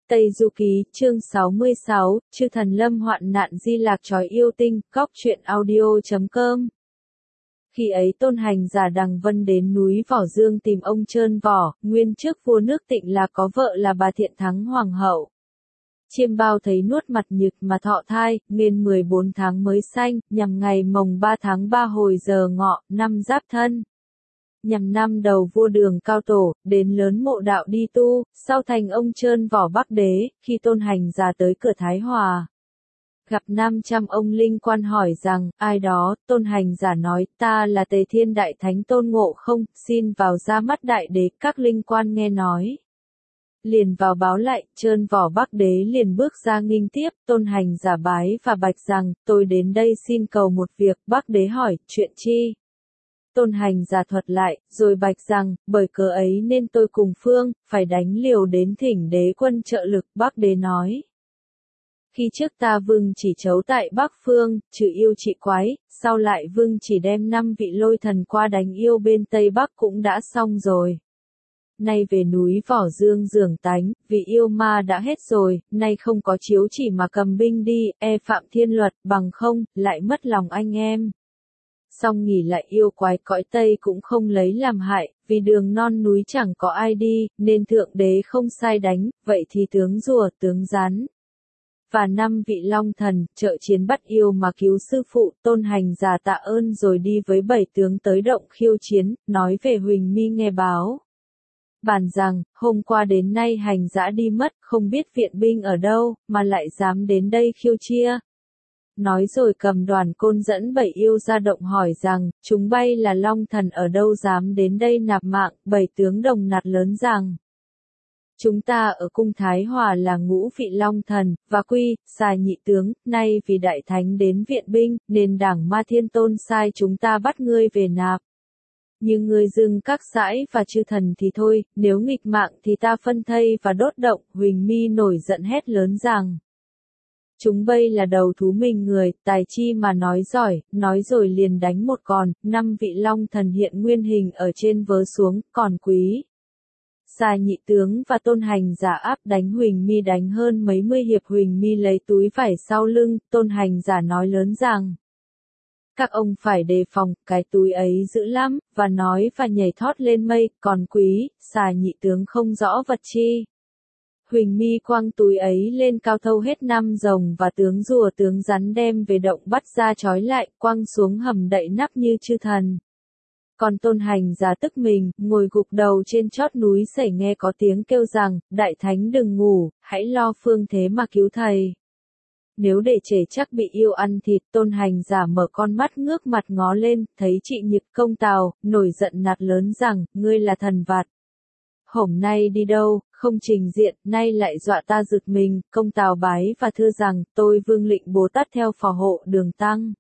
Tây Du Ký, chương 66, Chư Thần Lâm Hoạn Nạn Di Lạc Trói Yêu Tinh, Cóc Truyện Audio.com. Khi ấy Tôn Hành Giả Đằng Vân đến núi Võ Dương tìm ông Trơn Võ, nguyên trước vua nước Tịnh là có vợ là bà Thiện Thắng Hoàng hậu. Chiêm bao thấy nuốt mặt nhực mà thọ thai, nên 14 tháng mới sanh, nhằm ngày mồng 3 tháng 3 hồi giờ ngọ, năm Giáp Thân. Nhằm năm đầu vua Đường Cao Tổ, đến lớn mộ đạo đi tu, sau thành ông Trơn Võ Bắc Đế, khi Tôn Hành Giả tới cửa Thái Hòa. Gặp 500 ông linh quan hỏi rằng, ai đó, Tôn Hành Giả nói, ta là Tề Thiên Đại Thánh Tôn Ngộ Không, xin vào ra mắt Đại Đế, các linh quan nghe nói. Liền vào báo lại, Trơn Võ Bắc Đế liền bước ra nghinh tiếp, Tôn Hành Giả bái và bạch rằng, tôi đến đây xin cầu một việc, Bắc Đế hỏi, chuyện chi? Tôn Hành Giả thuật lại, rồi bạch rằng, bởi cớ ấy nên tôi cùng Phương, phải đánh liều đến thỉnh đế quân trợ lực, Bắc Đế nói. Khi trước ta Vương chỉ trấu tại Bắc Phương, trừ yêu trị quái, sau lại Vương chỉ đem 5 vị lôi thần qua đánh yêu bên Tây Bắc cũng đã xong rồi. Nay về núi Võ Dương dưỡng tánh, vì yêu ma đã hết rồi, nay không có chiếu chỉ mà cầm binh đi, phạm thiên luật, bằng không, lại mất lòng anh em. Xong nghỉ lại yêu quái cõi Tây cũng không lấy làm hại, vì đường non núi chẳng có ai đi, nên thượng đế không sai đánh, vậy thì tướng rùa, tướng rắn. Và 5 vị long thần, trợ chiến bắt yêu mà cứu sư phụ, Tôn Hành Giả tạ ơn rồi đi với 7 tướng tới động khiêu chiến, nói về Huỳnh Mi nghe báo. Bàn rằng, hôm qua đến nay Hành Giả đi mất, không biết viện binh ở đâu, mà lại dám đến đây khiêu chia. Nói rồi cầm đoàn côn dẫn 7 yêu ra động hỏi rằng, chúng bay là long thần ở đâu dám đến đây nạp mạng, 7 tướng đồng nạt lớn rằng. Chúng ta ở cung Thái Hòa là ngũ vị long thần, và quy, xà nhị tướng, nay vì đại thánh đến viện binh, nên đảng Ma Thiên Tôn sai chúng ta bắt ngươi về nạp. Nhưng ngươi dưng các sãi và chư thần thì thôi, nếu nghịch mạng thì ta phân thây và đốt động, Huỳnh Mi nổi giận hét lớn rằng. Chúng bây là đầu thú mình người, tài chi mà nói giỏi, nói rồi liền đánh một con, 5 vị long thần hiện nguyên hình ở trên vớ xuống, còn quý. Xà nhị tướng và Tôn Hành Giả áp đánh Huỳnh Mi đánh hơn mấy mươi hiệp, Huỳnh Mi lấy túi vải sau lưng, Tôn Hành Giả nói lớn rằng. Các ông phải đề phòng, cái túi ấy dữ lắm, và nói và nhảy thoát lên mây, còn quý, xà nhị tướng không rõ vật chi. Huỳnh Mi quăng túi ấy lên cao thâu hết 5 rồng và tướng rùa tướng rắn đem về động bắt ra trói lại, quăng xuống hầm đậy nắp như chư thần. Còn Tôn Hành Giả tức mình, ngồi gục đầu trên chót núi sẩy nghe có tiếng kêu rằng, Đại Thánh đừng ngủ, hãy lo phương thế mà cứu thầy. Nếu để trẻ chắc bị yêu ăn thịt, Tôn Hành Giả mở con mắt ngước mặt ngó lên, thấy chị Nhược Công Tào, nổi giận nạt lớn rằng, ngươi là thần vặt. Hôm nay đi đâu, không trình diện, nay lại dọa ta giật mình, Công Tào bái và thưa rằng, tôi Vương Lịnh Bồ Tát theo phò hộ Đường Tăng.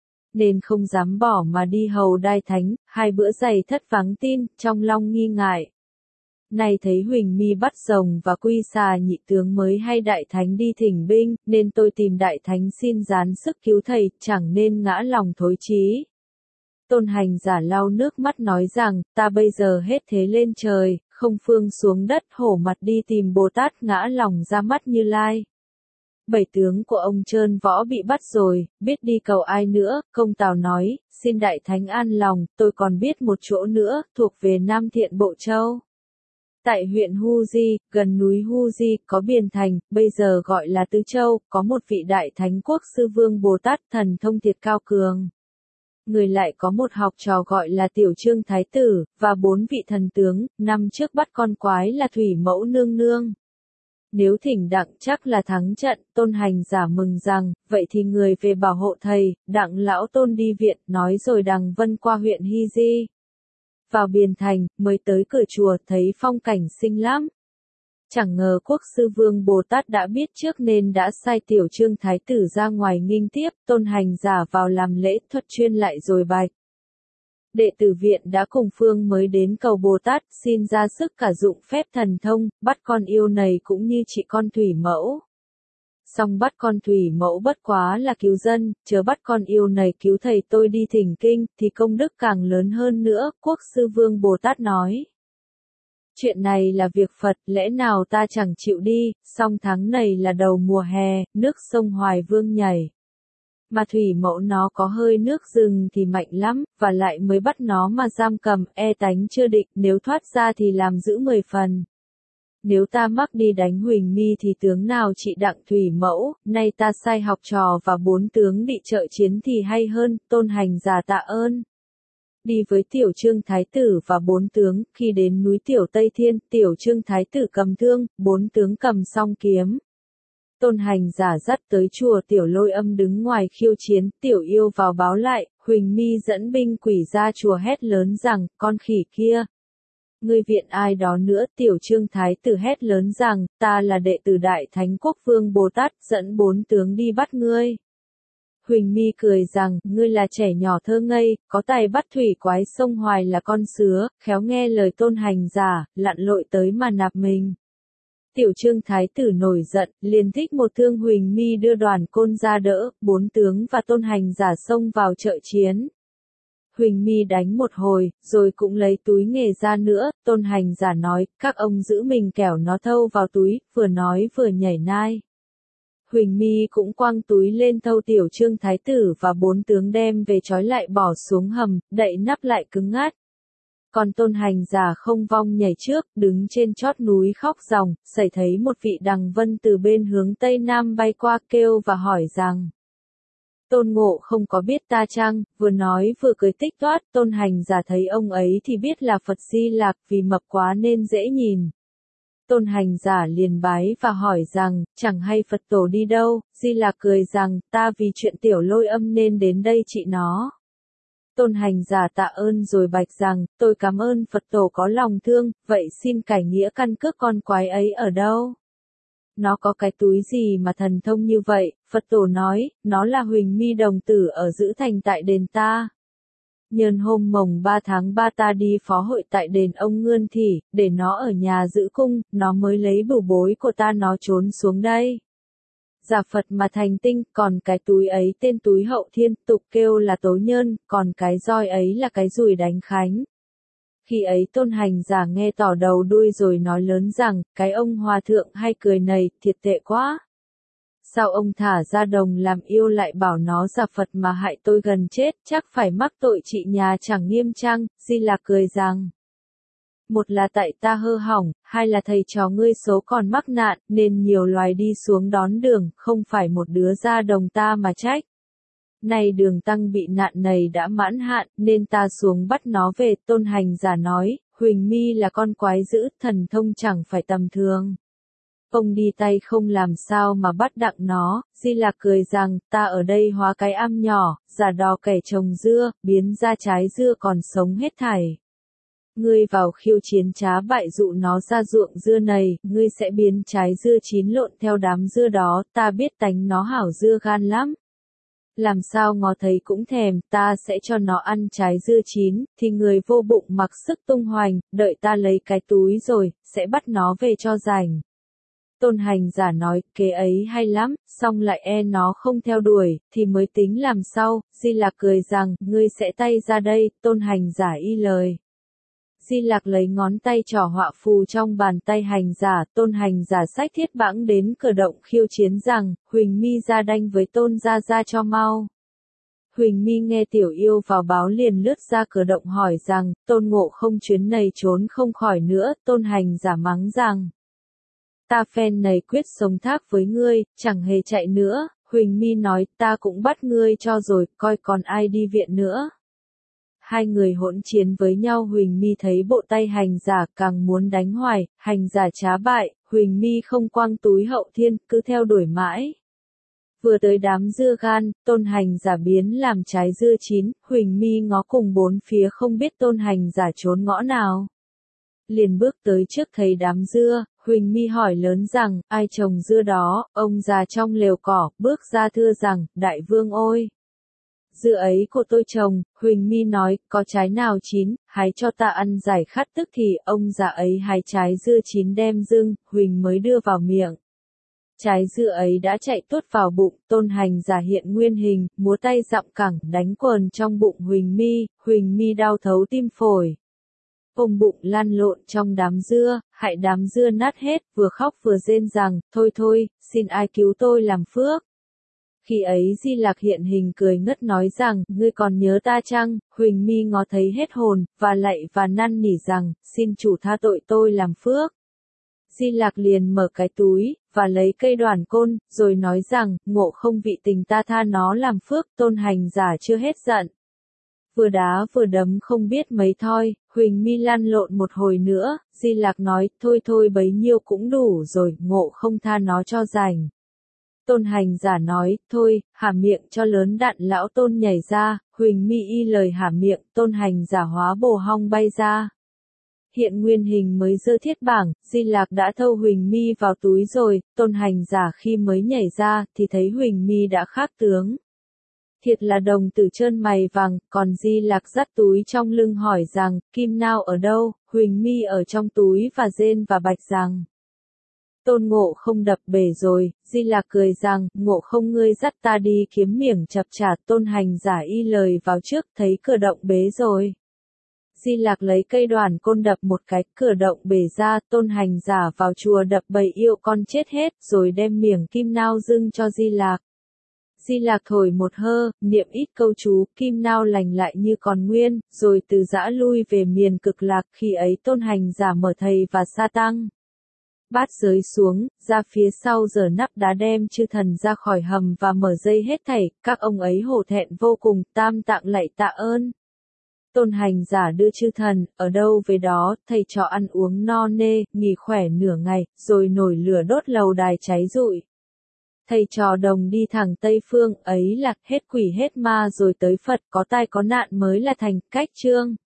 Nên không dám bỏ mà đi hầu Đại Thánh, 2 bữa giày thất vắng tin, trong lòng nghi ngại. Này thấy Huỳnh Mi bắt rồng và quy xà nhị tướng mới hay Đại Thánh đi thỉnh binh, nên tôi tìm Đại Thánh xin gián sức cứu thầy, chẳng nên ngã lòng thối chí. Tôn Hành Giả lau nước mắt nói rằng, ta bây giờ hết thế lên trời, không phương xuống đất, hổ mặt đi tìm Bồ Tát, ngã lòng ra mắt Như Lai. 7 tướng của ông Trơn Võ bị bắt rồi, biết đi cầu ai nữa, Công Tào nói, xin Đại Thánh an lòng, tôi còn biết một chỗ nữa, thuộc về Nam Thiện Bộ Châu. Tại huyện Hu Di, gần núi Hu Di, có Biền Thành, bây giờ gọi là Tứ Châu, có một vị Đại Thánh Quốc Sư Vương Bồ Tát thần thông thiệt cao cường. Người lại có một học trò gọi là Tiểu Trương Thái Tử, và 4 vị thần tướng, năm trước bắt con quái là Thủy Mẫu Nương Nương. Nếu thỉnh Đặng chắc là thắng trận, Tôn Hành Giả mừng rằng, vậy thì người về bảo hộ thầy, Đặng Lão Tôn đi viện, nói rồi đằng vân qua huyện Hy Di. Vào Biền Thành, mới tới cửa chùa, thấy phong cảnh xinh lắm. Chẳng ngờ Quốc Sư Vương Bồ Tát đã biết trước nên đã sai Tiểu Trương Thái Tử ra ngoài nghinh tiếp, Tôn Hành Giả vào làm lễ thuật chuyên lại rồi bạch. Đệ tử viện đã cùng Phương mới đến cầu Bồ Tát, xin ra sức cả dụng phép thần thông, bắt con yêu này cũng như chị con Thủy Mẫu. Song bắt con Thủy Mẫu bất quá là cứu dân, chớ bắt con yêu này cứu thầy tôi đi thỉnh kinh, thì công đức càng lớn hơn nữa, Quốc Sư Vương Bồ Tát nói. Chuyện này là việc Phật, lẽ nào ta chẳng chịu đi, song tháng này là đầu mùa hè, nước sông Hoài Vương nhảy. Mà thủy mẫu nó có hơi nước rừng thì mạnh lắm, và lại mới bắt nó mà giam cầm, e tánh chưa định, nếu thoát ra thì làm giữ 10 phần. Nếu ta mắc đi đánh Huỳnh Mi thì tướng nào trị đặng thủy mẫu, nay ta sai học trò và 4 tướng đi trợ chiến thì hay hơn, tôn hành giả tạ ơn. Đi với Tiểu Trương Thái Tử và 4 tướng, khi đến núi Tiểu Tây Thiên, Tiểu Trương Thái Tử cầm thương, 4 tướng cầm song kiếm. Tôn hành giả dắt tới chùa Tiểu Lôi Âm đứng ngoài khiêu chiến, Tiểu Yêu vào báo lại, Huỳnh Mi dẫn binh quỷ ra chùa hét lớn rằng, con khỉ kia. Ngươi viện ai đó nữa, Tiểu Trương Thái Tử hét lớn rằng, ta là đệ tử Đại Thánh Quốc Vương Bồ Tát, dẫn 4 tướng đi bắt ngươi. Huỳnh Mi cười rằng, ngươi là trẻ nhỏ thơ ngây, có tài bắt thủy quái sông Hoài là con sứa, khéo nghe lời tôn hành giả, lặn lội tới mà nạp mình. Tiểu Trương Thái Tử nổi giận, liền thích một thương Huỳnh Mi đưa đoàn côn ra đỡ, 4 tướng và tôn hành giả xông vào trợ chiến. Huỳnh Mi đánh một hồi, rồi cũng lấy túi nghề ra nữa, tôn hành giả nói, các ông giữ mình kẻo nó thâu vào túi, vừa nói vừa nhảy nai. Huỳnh Mi cũng quăng túi lên thâu Tiểu Trương Thái Tử và 4 tướng đem về trói lại bỏ xuống hầm, đậy nắp lại cứng ngắt. Còn tôn hành giả không vong nhảy trước, đứng trên chót núi khóc ròng, xảy thấy một vị đằng vân từ bên hướng Tây Nam bay qua kêu và hỏi rằng. Tôn Ngộ không có biết ta chăng, vừa nói vừa cười tích toát, tôn hành giả thấy ông ấy thì biết là Phật Di Lạc vì mập quá nên dễ nhìn. Tôn hành giả liền bái và hỏi rằng, chẳng hay Phật tổ đi đâu, Di Lạc cười rằng, ta vì chuyện Tiểu Lôi Âm nên đến đây trị nó. Tôn hành giả tạ ơn rồi bạch rằng, tôi cảm ơn Phật tổ có lòng thương, vậy xin cải nghĩa căn cước con quái ấy ở đâu? Nó có cái túi gì mà thần thông như vậy? Phật tổ nói, nó là Huỳnh Mi đồng tử ở giữ thành tại đền ta. Nhân hôm mồng 3 tháng 3 ta đi phó hội tại đền ông Ngươn Thị, để nó ở nhà giữ cung, nó mới lấy bửu bối của ta nó trốn xuống đây. Giả Phật mà thành tinh, còn cái túi ấy tên túi Hậu Thiên, tục kêu là Tố Nhơn, còn cái roi ấy là cái dùi đánh khánh. Khi ấy tôn hành giả nghe tỏ đầu đuôi rồi nói lớn rằng, cái ông hòa thượng hay cười này, thiệt tệ quá. Sao ông thả ra đồng làm yêu lại bảo nó giả Phật mà hại tôi gần chết, chắc phải mắc tội trị nhà chẳng nghiêm chăng, Di Lạc cười rằng. Một là tại ta hư hỏng, hai là thầy trò ngươi số còn mắc nạn, nên nhiều loài đi xuống đón đường, không phải một đứa ra đồng ta mà trách. Nay đường tăng bị nạn này đã mãn hạn, nên ta xuống bắt nó về, tôn hành giả nói, Huỳnh Mi là con quái dữ, thần thông chẳng phải tầm thường. Ông đi tay không làm sao mà bắt đặng nó, Di Lạc cười rằng, ta ở đây hóa cái am nhỏ, giả đò kẻ trồng dưa, biến ra trái dưa còn sống hết thảy. Ngươi vào khiêu chiến trá bại dụ nó ra ruộng dưa này, ngươi sẽ biến trái dưa chín lộn theo đám dưa đó, ta biết tánh nó hảo dưa gan lắm. Làm sao ngó thấy cũng thèm, ta sẽ cho nó ăn trái dưa chín, thì người vô bụng mặc sức tung hoành, đợi ta lấy cái túi rồi, sẽ bắt nó về cho rảnh. Tôn hành giả nói, kế ấy hay lắm, xong lại e nó không theo đuổi, thì mới tính làm sau, Di Lạc cười rằng, ngươi sẽ tay ra đây, tôn hành giả y lời. Di Lạc lấy ngón tay trỏ họa phù trong bàn tay hành giả, tôn hành giả xách thiết bẵng đến cửa động khiêu chiến rằng, Huỳnh Mi ra đanh với tôn ra cho mau. Huỳnh Mi nghe Tiểu Yêu vào báo liền lướt ra cửa động hỏi rằng, tôn Ngộ không chuyến này trốn không khỏi nữa, tôn hành giả mắng rằng. Ta phen này quyết sống thác với ngươi, chẳng hề chạy nữa, Huỳnh Mi nói, ta cũng bắt ngươi cho rồi, coi còn ai đi viện nữa. Hai người hỗn chiến với nhau, Huỳnh Mi thấy bộ tay hành giả càng muốn đánh hoài, hành giả trá bại, Huỳnh Mi không quăng túi Hậu Thiên, cứ theo đuổi mãi. Vừa tới đám dưa gan, tôn hành giả biến làm trái dưa chín, Huỳnh Mi ngó cùng bốn phía không biết tôn hành giả trốn ngõ nào. Liền bước tới trước thấy đám dưa, Huỳnh Mi hỏi lớn rằng, ai trồng dưa đó, ông già trong lều cỏ, bước ra thưa rằng, đại vương ôi. Dưa ấy của tôi trồng, Huỳnh Mi nói, có trái nào chín, hái cho ta ăn giải khát tức thì, ông già ấy hái trái dưa chín đem dưng, Huỳnh mới đưa vào miệng. Trái dưa ấy đã chạy tuốt vào bụng, tôn hành giả hiện nguyên hình, múa tay dặm cẳng, đánh quần trong bụng Huỳnh Mi đau thấu tim phổi. ôm bụng lăn lộn trong đám dưa, hại đám dưa nát hết, vừa khóc vừa rên rằng, thôi thôi, xin ai cứu tôi làm phước. Khi ấy Di Lạc hiện hình cười ngất nói rằng, ngươi còn nhớ ta chăng? Huỳnh Mi ngó thấy hết hồn, và lạy và năn nỉ rằng, xin chủ tha tội tôi làm phước. Di Lạc liền mở cái túi, và lấy cây đoản côn, rồi nói rằng, Ngộ Không vị tình ta tha nó làm phước, tôn hành giả chưa hết giận. Vừa đá vừa đấm không biết mấy thoi, Huỳnh Mi lăn lộn một hồi nữa, Di Lạc nói, thôi thôi bấy nhiêu cũng đủ rồi, Ngộ Không tha nó cho rảnh. Tôn hành giả nói, thôi, hả miệng cho lớn đạn lão Tôn nhảy ra, Huỳnh Mi y lời hả miệng, Tôn hành giả hóa bồ hong bay ra. Hiện nguyên hình mới dơ thiết bảng, Di Lạc đã thâu Huỳnh Mi vào túi rồi, Tôn hành giả khi mới nhảy ra, thì thấy Huỳnh Mi đã khác tướng. Thiệt là đồng tử trơn mày vàng, còn Di Lạc dắt túi trong lưng hỏi rằng, Kim Nao ở đâu? Huỳnh Mi ở trong túi và rên và bạch rằng. Tôn Ngộ Không đập bể rồi, Di Lạc cười rằng, Ngộ Không ngươi dắt ta đi kiếm miếng chập chả. Tôn hành giả y lời vào trước, thấy cửa động bế rồi. Di Lạc lấy cây đoản côn đập một cái, cửa động bể ra, Tôn hành giả vào chùa đập bầy yêu con chết hết, rồi đem miếng kim nao dâng cho Di Lạc. Di Lạc thổi một hơ, niệm ít câu chú, kim nao lành lại như còn nguyên, rồi từ giã lui về miền cực lạc. Khi ấy Tôn hành giả mở thầy và sa tăng bát giới xuống, ra phía sau giở nắp đá đem chư thần ra khỏi hầm và mở dây hết thảy, các ông ấy hổ thẹn vô cùng, tam tạng lạy tạ ơn. Tôn hành giả đưa chư thần, ở đâu về đó, thầy cho ăn uống no nê, nghỉ khỏe nửa ngày, rồi nổi lửa đốt lầu đài cháy rụi. Thầy trò đồng đi thẳng Tây Phương, ấy là, hết quỷ hết ma rồi tới Phật, có tai có nạn mới là thành, cách chương.